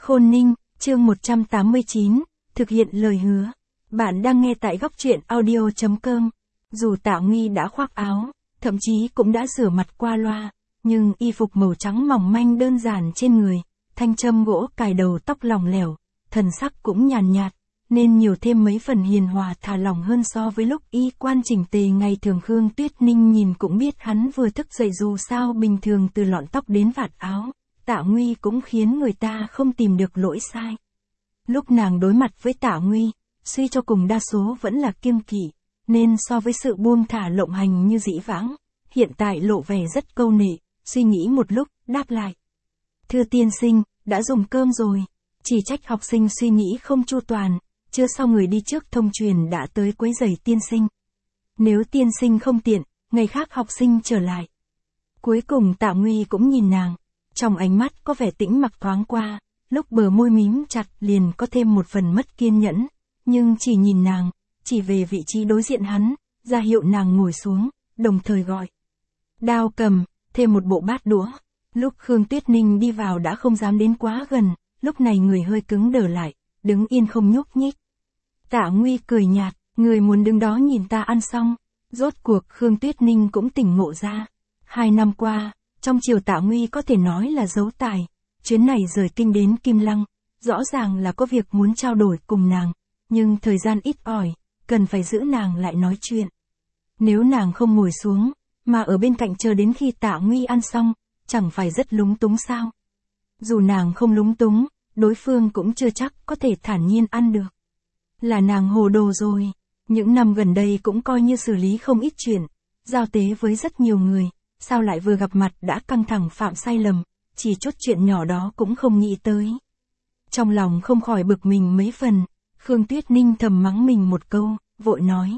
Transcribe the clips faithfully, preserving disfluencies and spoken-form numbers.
Khôn Ninh, chương một trăm tám mươi chín, thực hiện lời hứa. Bạn đang nghe tại góc truyện audio chấm com. Dù Tạ Nguy đã khoác áo, thậm chí cũng đã rửa mặt qua loa, nhưng y phục màu trắng mỏng manh đơn giản trên người, thanh châm gỗ cài đầu tóc lỏng lẻo, thần sắc cũng nhàn nhạt, nên nhiều thêm mấy phần hiền hòa thả lỏng hơn so với lúc y quan chỉnh tề ngày thường. Khương Tuyết Ninh nhìn cũng biết hắn vừa thức dậy, dù sao bình thường từ lọn tóc đến vạt áo, Tạ Nguy cũng khiến người ta không tìm được lỗi sai. Lúc nàng đối mặt với Tạ Nguy, suy cho cùng đa số vẫn là kiêng kỵ, nên so với sự buông thả lộng hành như dĩ vãng, hiện tại lộ vẻ rất câu nệ, suy nghĩ một lúc, đáp lại. Thưa tiên sinh, đã dùng cơm rồi, chỉ trách học sinh suy nghĩ không chu toàn, chưa sau người đi trước thông truyền đã tới quấy rầy tiên sinh. Nếu tiên sinh không tiện, ngày khác học sinh trở lại. Cuối cùng Tạ Nguy cũng nhìn nàng, trong ánh mắt có vẻ tĩnh mặc thoáng qua, lúc bờ môi mím chặt liền có thêm một phần mất kiên nhẫn, nhưng chỉ nhìn nàng, chỉ về vị trí đối diện hắn, ra hiệu nàng ngồi xuống, đồng thời gọi. Đao cầm, thêm một bộ bát đũa. Lúc Khương Tuyết Ninh đi vào đã không dám đến quá gần, lúc này người hơi cứng đờ lại, đứng yên không nhúc nhích. Tạ Nguy cười nhạt, người muốn đứng đó nhìn ta ăn xong. Rốt cuộc Khương Tuyết Ninh cũng tỉnh ngộ ra. Hai năm qua, trong triều Tạ Nguy có thể nói là giấu tài, chuyến này rời kinh đến Kim Lăng, rõ ràng là có việc muốn trao đổi cùng nàng, nhưng thời gian ít ỏi, cần phải giữ nàng lại nói chuyện. Nếu nàng không ngồi xuống, mà ở bên cạnh chờ đến khi Tạ Nguy ăn xong, chẳng phải rất lúng túng sao? Dù nàng không lúng túng, đối phương cũng chưa chắc có thể thản nhiên ăn được. Là nàng hồ đồ rồi, những năm gần đây cũng coi như xử lý không ít chuyện, giao tế với rất nhiều người, sao lại vừa gặp mặt đã căng thẳng phạm sai lầm, chỉ chút chuyện nhỏ đó cũng không nghĩ tới. Trong lòng không khỏi bực mình mấy phần, Khương Tuyết Ninh thầm mắng mình một câu, vội nói.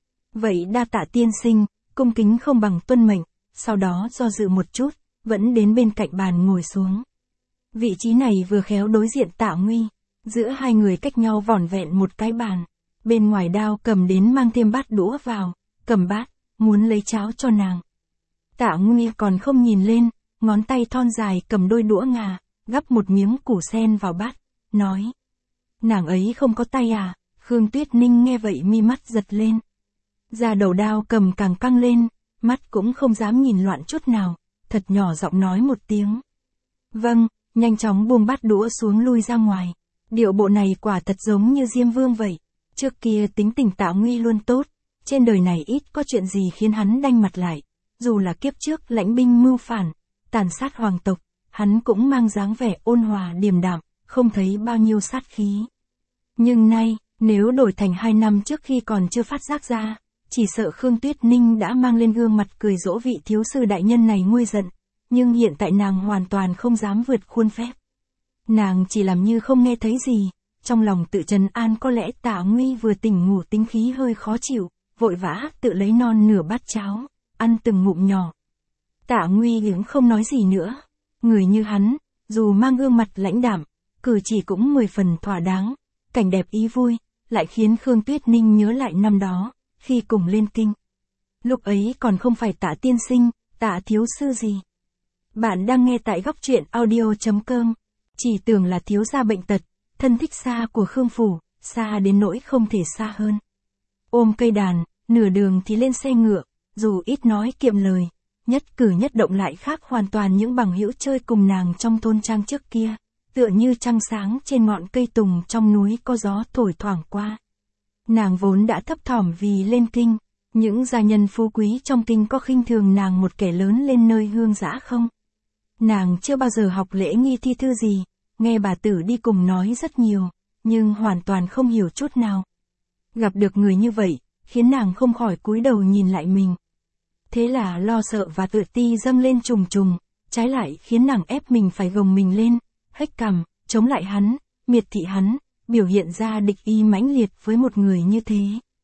Vậy đa tạ tiên sinh, cung kính không bằng tuân mệnh, sau đó do dự một chút, vẫn đến bên cạnh bàn ngồi xuống. Vị trí này vừa khéo đối diện Tạ Nguy, giữa hai người cách nhau vỏn vẹn một cái bàn, bên ngoài Đao cầm đến mang thêm bát đũa vào, cầm bát, muốn lấy cháo cho nàng. Tạ Nguy còn không nhìn lên, ngón tay thon dài cầm đôi đũa ngà, gắp một miếng củ sen vào bát, nói. Nàng ấy không có tay à? Khương Tuyết Ninh nghe vậy mi mắt giật lên. Da đầu Đao cầm càng căng lên, mắt cũng không dám nhìn loạn chút nào, thật nhỏ giọng nói một tiếng. Vâng, nhanh chóng buông bát đũa xuống lui ra ngoài. Điệu bộ này quả thật giống như Diêm Vương vậy. Trước kia tính tình Tạ Nguy luôn tốt, trên đời này ít có chuyện gì khiến hắn đanh mặt lại. Dù là kiếp trước lãnh binh mưu phản, tàn sát hoàng tộc, hắn cũng mang dáng vẻ ôn hòa điềm đạm, không thấy bao nhiêu sát khí. Nhưng nay, nếu đổi thành hai năm trước khi còn chưa phát giác ra, chỉ sợ Khương Tuyết Ninh đã mang lên gương mặt cười dỗ vị thiếu sư đại nhân này nguôi giận, nhưng hiện tại nàng hoàn toàn không dám vượt khuôn phép. Nàng chỉ làm như không nghe thấy gì, trong lòng tự trấn an có lẽ Tạ Nguy vừa tỉnh ngủ tính khí hơi khó chịu, vội vã tự lấy non nửa bát cháo, ăn từng ngụm nhỏ. Tạ Nguy cũng không nói gì nữa, người như hắn, dù mang gương mặt lãnh đạm, cử chỉ cũng mười phần thỏa đáng, cảnh đẹp ý vui, lại khiến Khương Tuyết Ninh nhớ lại năm đó, khi cùng lên kinh. Lúc ấy còn không phải Tạ tiên sinh, Tạ thiếu sư gì. Bạn đang nghe tại góc truyện audio chấm com. Chỉ tưởng là thiếu gia bệnh tật, thân thích xa của Khương phủ, xa đến nỗi không thể xa hơn. Ôm cây đàn, nửa đường thì lên xe ngựa, dù ít nói kiệm lời, nhất cử nhất động lại khác hoàn toàn những bằng hữu chơi cùng nàng trong thôn trang trước kia, tựa như trăng sáng trên ngọn cây tùng trong núi có gió thổi thoảng qua. Nàng vốn đã thấp thỏm vì lên kinh, những gia nhân phú quý trong kinh có khinh thường nàng một kẻ lớn lên nơi hương dã không? Nàng chưa bao giờ học lễ nghi thi thư gì, nghe bà tử đi cùng nói rất nhiều, nhưng hoàn toàn không hiểu chút nào. Gặp được người như vậy, khiến nàng không khỏi cúi đầu nhìn lại mình. Thế là lo sợ và tự ti dâng lên trùng trùng, trái lại khiến nàng ép mình phải gồng mình lên, hếch cằm, chống lại hắn, miệt thị hắn, biểu hiện ra địch ý mãnh liệt với một người như thế.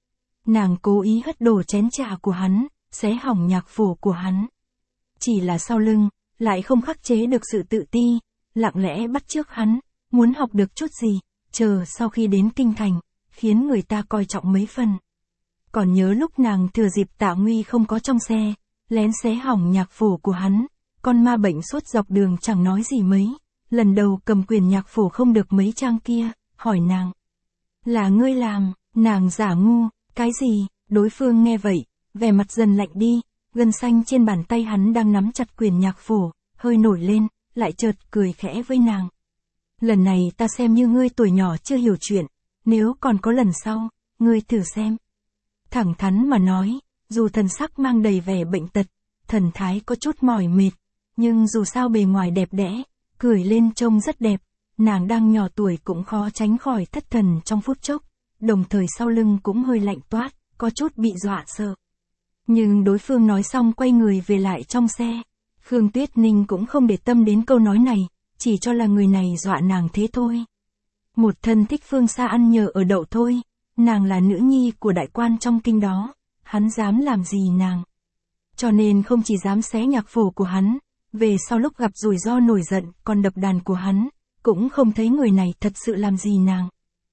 Nàng cố ý hất đổ chén trà của hắn, xé hỏng nhạc phổ của hắn. Chỉ là sau lưng, lại không khắc chế được sự tự ti, lặng lẽ bắt chước hắn, muốn học được chút gì, chờ sau khi đến kinh thành, khiến người ta coi trọng mấy phần. Còn nhớ lúc nàng thừa dịp Tạ Nguy không có trong xe, lén xé hỏng nhạc phổ của hắn, con ma bệnh suốt dọc đường chẳng nói gì mấy, lần đầu cầm quyển nhạc phổ không được mấy trang kia, hỏi nàng. Là ngươi làm, nàng giả ngu, cái gì, đối phương nghe vậy, vẻ mặt dần lạnh đi, gân xanh trên bàn tay hắn đang nắm chặt quyển nhạc phổ, hơi nổi lên, lại chợt cười khẽ với nàng. Lần này ta xem như ngươi tuổi nhỏ chưa hiểu chuyện, nếu còn có lần sau, ngươi thử xem. Thẳng thắn mà nói, dù thần sắc mang đầy vẻ bệnh tật, thần thái có chút mỏi mệt, nhưng dù sao bề ngoài đẹp đẽ, cười lên trông rất đẹp, nàng đang nhỏ tuổi cũng khó tránh khỏi thất thần trong phút chốc, đồng thời sau lưng cũng hơi lạnh toát, có chút bị dọa sợ. Nhưng đối phương nói xong quay người về lại trong xe, Khương Tuyết Ninh cũng không để tâm đến câu nói này, chỉ cho là người này dọa nàng thế thôi. Một thân thích phương xa ăn nhờ ở đậu thôi, nàng là nữ nhi của đại quan trong kinh đó, hắn dám làm gì nàng. Cho nên không chỉ dám xé nhạc phổ của hắn, về sau lúc gặp rủi ro nổi giận còn đập đàn của hắn, cũng không thấy người này thật sự làm gì nàng.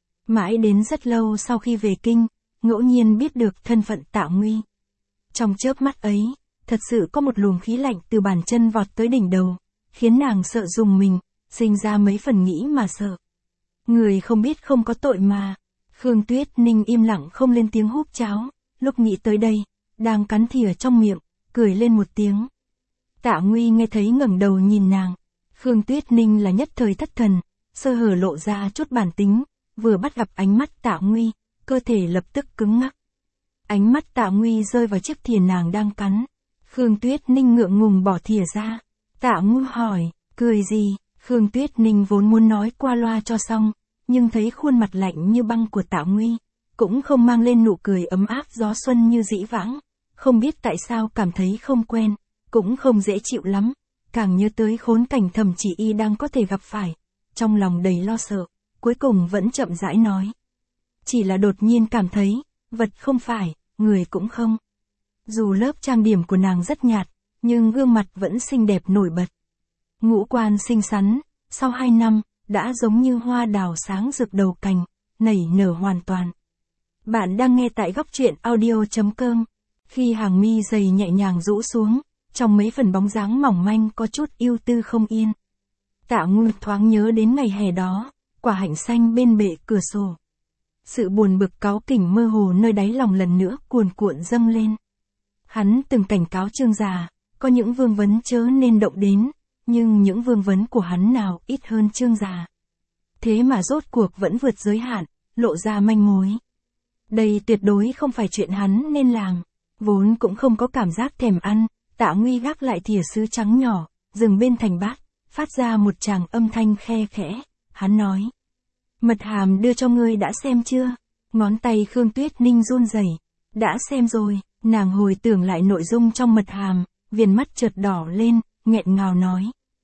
Mãi đến rất lâu sau khi về kinh, ngẫu nhiên biết được thân phận Tạ Nguy. Trong chớp mắt ấy, thật sự có một luồng khí lạnh từ bàn chân vọt tới đỉnh đầu, khiến nàng sợ rùng mình, sinh ra mấy phần nghĩ mà sợ. Người không biết không có tội mà. Khương Tuyết Ninh im lặng không lên tiếng húp cháo, lúc nghĩ tới đây, đang cắn thìa trong miệng, cười lên một tiếng. Tạ Nguy nghe thấy ngẩng đầu nhìn nàng. Khương Tuyết Ninh là nhất thời thất thần, sơ hở lộ ra chút bản tính, vừa bắt gặp ánh mắt Tạ Nguy, cơ thể lập tức cứng ngắc. Ánh mắt Tạ Nguy rơi vào chiếc thìa nàng đang cắn. Khương Tuyết Ninh ngượng ngùng bỏ thìa ra. Tạ Nguy hỏi, cười gì? Khương Tuyết Ninh vốn muốn nói qua loa cho xong, nhưng thấy khuôn mặt lạnh như băng của Tạ Nguy, cũng không mang lên nụ cười ấm áp gió xuân như dĩ vãng, không biết tại sao cảm thấy không quen, cũng không dễ chịu lắm, càng nhớ tới khốn cảnh Thẩm Chỉ Y đang có thể gặp phải, trong lòng đầy lo sợ, cuối cùng vẫn chậm rãi nói. Chỉ là đột nhiên cảm thấy, vật không phải, người cũng không. Dù lớp trang điểm của nàng rất nhạt, nhưng gương mặt vẫn xinh đẹp nổi bật. Ngũ quan xinh xắn, sau hai năm, đã giống như hoa đào sáng rực đầu cành, nảy nở hoàn toàn. Bạn đang nghe tại góc truyện audio chấm com. Khi hàng mi dày nhẹ nhàng rũ xuống, trong mấy phần bóng dáng mỏng manh có chút ưu tư không yên. Tạ Nguy thoáng nhớ đến ngày hè đó, quả hạnh xanh bên bệ cửa sổ. Sự buồn bực cáu kỉnh mơ hồ nơi đáy lòng lần nữa cuồn cuộn dâng lên. Hắn từng cảnh cáo Trương gia, có những vương vấn chớ nên động đến, nhưng những vương vấn của hắn nào ít hơn Trương gia. Thế mà rốt cuộc vẫn vượt giới hạn, lộ ra manh mối. Đây tuyệt đối không phải chuyện hắn nên làm, vốn cũng không có cảm giác thèm ăn, Tạ Nguy gác lại thìa sứ trắng nhỏ, dừng bên thành bát, phát ra một tràng âm thanh khe khẽ, hắn nói. Mật hàm đưa cho ngươi đã xem chưa? Ngón tay Khương Tuyết Ninh run rẩy. Đã xem rồi, nàng hồi tưởng lại nội dung trong mật hàm, viền mắt chợt đỏ lên, nghẹn ngào nói.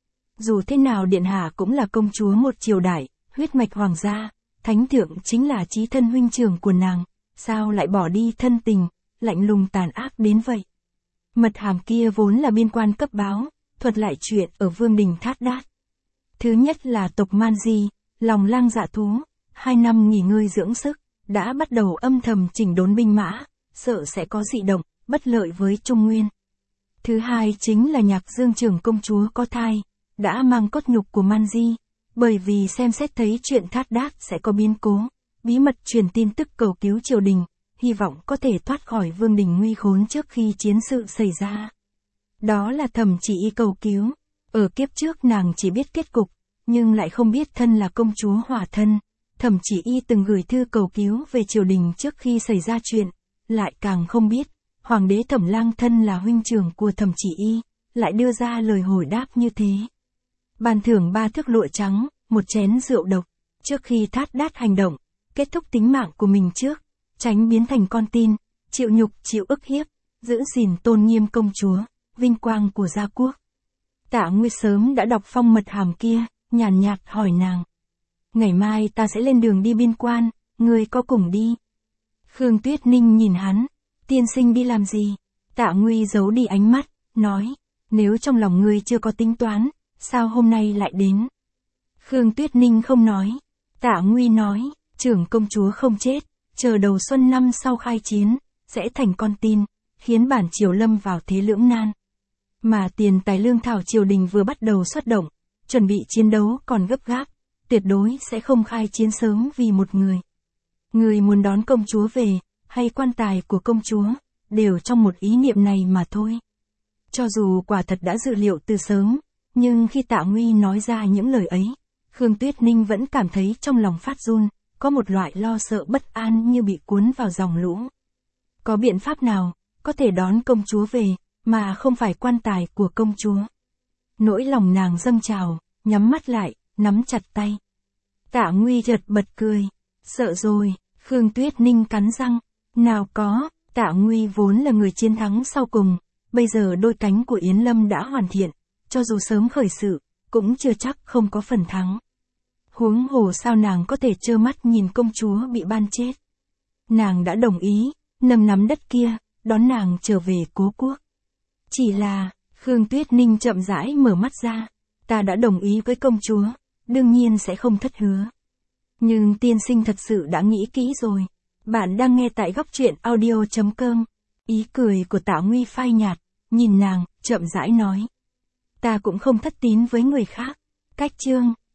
Dù thế nào điện hạ cũng là công chúa một triều đại, huyết mạch hoàng gia, thánh thượng chính là chí thân huynh trưởng của nàng, sao lại bỏ đi thân tình, lạnh lùng tàn ác đến vậy? Mật hàm kia vốn là biên quan cấp báo, thuật lại chuyện ở vương đình Thát Đát. Thứ nhất là tộc Man Di, lòng lang dạ thú, hai năm nghỉ ngơi dưỡng sức, đã bắt đầu âm thầm chỉnh đốn binh mã, sợ sẽ có dị động, bất lợi với Trung Nguyên. Thứ hai chính là Nhạc Dương trưởng công chúa có thai, đã mang cốt nhục của Man Di, bởi vì xem xét thấy chuyện Thát Đát sẽ có biến cố, bí mật truyền tin tức cầu cứu triều đình, hy vọng có thể thoát khỏi vương đình nguy khốn trước khi chiến sự xảy ra. Đó là Thẩm Chỉ Y cầu cứu, ở kiếp trước nàng chỉ biết kết cục, nhưng lại không biết thân là công chúa hỏa thân. Thẩm Chỉ Y từng gửi thư cầu cứu về triều đình trước khi xảy ra chuyện, lại càng không biết, hoàng đế Thẩm Lang thân là huynh trưởng của Thẩm Chỉ Y, lại đưa ra lời hồi đáp như thế. Ban thưởng ba thước lụa trắng, một chén rượu độc, trước khi Thát Đát hành động, kết thúc tính mạng của mình trước, tránh biến thành con tin, chịu nhục chịu ức hiếp, giữ gìn tôn nghiêm công chúa, vinh quang của gia quốc. Tạ Nguy sớm đã đọc phong mật hàm kia, nhàn nhạt hỏi nàng. Ngày mai ta sẽ lên đường đi biên quan, ngươi có cùng đi? Khương Tuyết Ninh nhìn hắn, tiên sinh đi làm gì? Tạ Nguy giấu đi ánh mắt, nói, nếu trong lòng ngươi chưa có tính toán, sao hôm nay lại đến? Khương Tuyết Ninh không nói. Tạ Nguy nói, trưởng công chúa không chết, chờ đầu xuân năm sau khai chiến, sẽ thành con tin, khiến bản triều lâm vào thế lưỡng nan. Mà tiền tài lương thảo triều đình vừa bắt đầu xuất động, chuẩn bị chiến đấu còn gấp gáp, tuyệt đối sẽ không khai chiến sớm vì một người. Người muốn đón công chúa về, hay quan tài của công chúa, đều trong một ý niệm này mà thôi. Cho dù quả thật đã dự liệu từ sớm, nhưng khi Tạ Nguy nói ra những lời ấy, Khương Tuyết Ninh vẫn cảm thấy trong lòng phát run, có một loại lo sợ bất an như bị cuốn vào dòng lũ. Có biện pháp nào, có thể đón công chúa về, mà không phải quan tài của công chúa? Nỗi lòng nàng dâng trào, nhắm mắt lại, nắm chặt tay. Tạ Nguy chợt bật cười. Sợ rồi, Khương Tuyết Ninh cắn răng. Nào có, Tạ Nguy vốn là người chiến thắng sau cùng, bây giờ đôi cánh của Yến Lâm đã hoàn thiện, cho dù sớm khởi sự, cũng chưa chắc không có phần thắng. Huống hồ sao nàng có thể trơ mắt nhìn công chúa bị ban chết. Nàng đã đồng ý, nâng nắm đất kia, đón nàng trở về cố quốc. Chỉ là, Khương Tuyết Ninh chậm rãi mở mắt ra, ta đã đồng ý với công chúa, đương nhiên sẽ không thất hứa. Nhưng tiên sinh thật sự đã nghĩ kỹ rồi. Bạn đang nghe tại góc truyện audio chấm com. Ý cười của Tạ Nguy phai nhạt, nhìn nàng, chậm rãi nói. Ta cũng không thất tín với người khác. Cách chương.